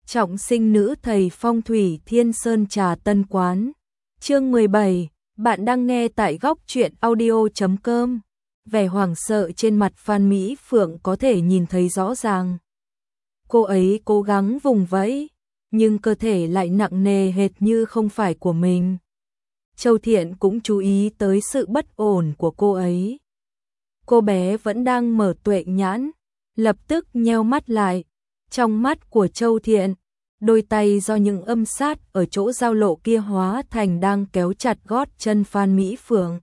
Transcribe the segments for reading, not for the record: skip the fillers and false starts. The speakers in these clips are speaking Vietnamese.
Trọng sinh nữ thầy phong thủy Thiên Sơn Trà Tân Quán. Chương 17, bạn đang nghe tại góc truyện audio.com. Vẻ hoảng sợ trên mặt Phan Mỹ Phượng có thể nhìn thấy rõ ràng. Cô ấy cố gắng vùng vẫy, nhưng cơ thể lại nặng nề hệt như không phải của mình. Châu Thiện cũng chú ý tới sự bất ổn của cô ấy. Cô bé vẫn đang mở tuệ nhãn, lập tức nheo mắt lại. Trong mắt của Châu Thiện, đôi tay do những âm sát ở chỗ giao lộ kia hóa thành đang kéo chặt gót chân Phan Mỹ Phượng.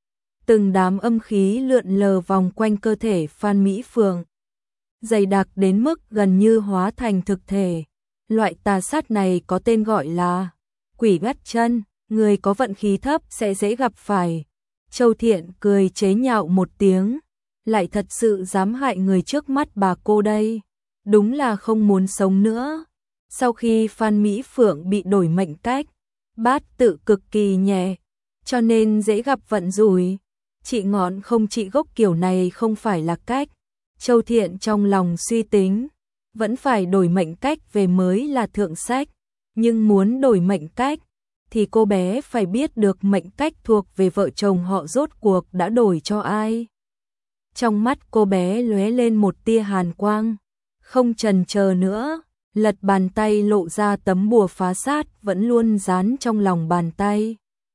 Từng đám âm khí lượn lờ vòng quanh cơ thể Phan Mỹ Phượng, dày đặc đến mức gần như hóa thành thực thể. Loại tà sát này có tên gọi là quỷ gắt chân, người có vận khí thấp sẽ dễ gặp phải. Châu Thiện cười chế nhạo một tiếng, lại thật sự dám hại người trước mắt bà cô đây. Đúng là không muốn sống nữa. Sau khi Phan Mỹ Phượng bị đổi mệnh cách, bát tự cực kỳ nhẹ, cho nên dễ gặp vận rủi. Trị ngọn không trị gốc kiểu này không phải là cách. Châu Thiện trong lòng suy tính, vẫn phải đổi mệnh cách về mới là thượng sách. Nhưng muốn đổi mệnh cách, thì cô bé phải biết được mệnh cách thuộc về vợ chồng họ rốt cuộc đã đổi cho ai. Trong mắt cô bé lóe lên một tia hàn quang. Không chần chờ nữa, lật bàn tay lộ ra tấm bùa phá sát vẫn luôn dán trong lòng bàn tay.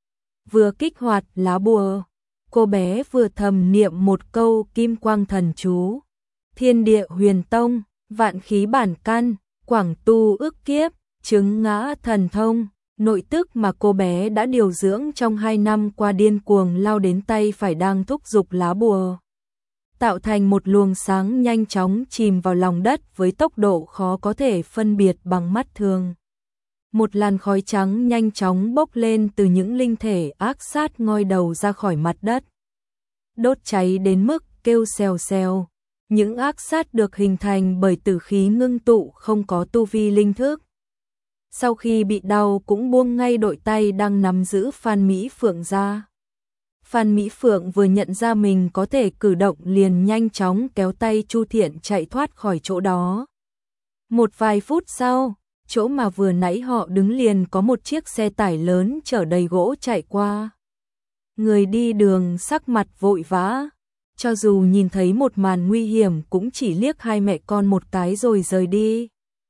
Vừa kích hoạt lá bùa, cô bé vừa thầm niệm một câu kim quang thần chú. Thiên địa huyền tông, vạn khí bản căn, quảng tu ức kiếp, chứng ngã thần thông. Nội tức mà cô bé đã điều dưỡng trong 2 năm qua điên cuồng lao đến tay phải đang thúc giục lá bùa, tạo thành một luồng sáng nhanh chóng chìm vào lòng đất với tốc độ khó có thể phân biệt bằng mắt thường. Một làn khói trắng nhanh chóng bốc lên từ những linh thể ác sát ngoi đầu ra khỏi mặt đất, đốt cháy đến mức kêu xèo xèo. Những ác sát được hình thành bởi tử khí ngưng tụ không có tu vi linh thức. Sau khi bị đau cũng buông ngay đội tay đang nắm giữ Phan Mỹ Phượng ra. Phan Mỹ Phượng vừa nhận ra mình có thể cử động liền nhanh chóng kéo tay Chu Thiện chạy thoát khỏi chỗ đó. Một vài phút sau, chỗ mà vừa nãy họ đứng liền có một chiếc xe tải lớn chở đầy gỗ chạy qua. Người đi đường sắc mặt vội vã, cho dù nhìn thấy một màn nguy hiểm cũng chỉ liếc hai mẹ con một cái rồi rời đi.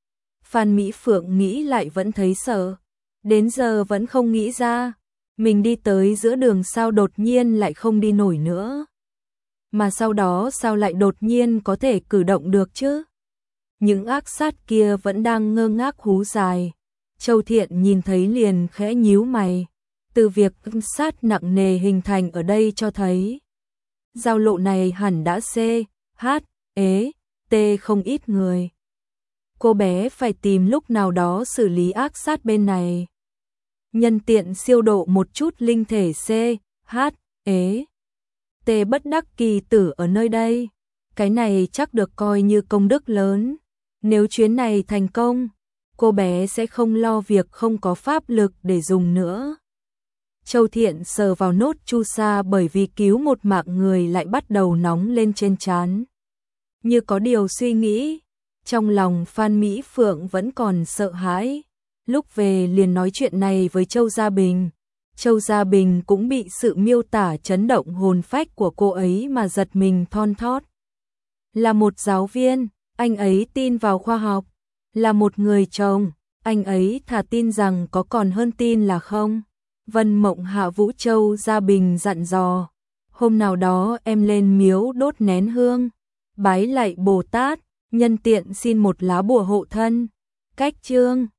Phan Mỹ Phượng nghĩ lại vẫn thấy sợ, đến giờ vẫn không nghĩ ra, mình đi tới giữa đường sao đột nhiên lại không đi nổi nữa. Mà sau đó sao lại đột nhiên có thể cử động được chứ? Những ác sát kia vẫn đang ngơ ngác hú dài. Châu Thiện nhìn thấy liền khẽ nhíu mày, từ việc âm sát nặng nề hình thành ở đây cho thấy giao lộ này hẳn đã T không ít người. Cô bé phải tìm lúc nào đó xử lý ác sát bên này. Nhân tiện siêu độ một chút linh thể T bất đắc kỳ tử ở nơi đây. Cái này chắc được coi như công đức lớn. Nếu chuyến này thành công, cô bé sẽ không lo việc không có pháp lực để dùng nữa. Châu Thiện sờ vào nốt chu sa bởi vì cứu một mạng người lại bắt đầu nóng lên trên trán. Như có điều suy nghĩ, trong lòng Phan Mỹ Phượng vẫn còn sợ hãi. Lúc về liền nói chuyện này với Châu Gia Bình. Châu Gia Bình cũng bị sự miêu tả chấn động hồn phách của cô ấy mà giật mình thon thót. Là một giáo viên, anh ấy tin vào khoa học. Là một người chồng, anh ấy thà tin rằng có còn hơn tin là không. Vân Mộng hạ Vũ Châu Gia Bình dặn dò. Hôm nào đó em lên miếu đốt nén hương, bái lạy Bồ Tát, nhân tiện xin một lá bùa hộ thân. Cách chương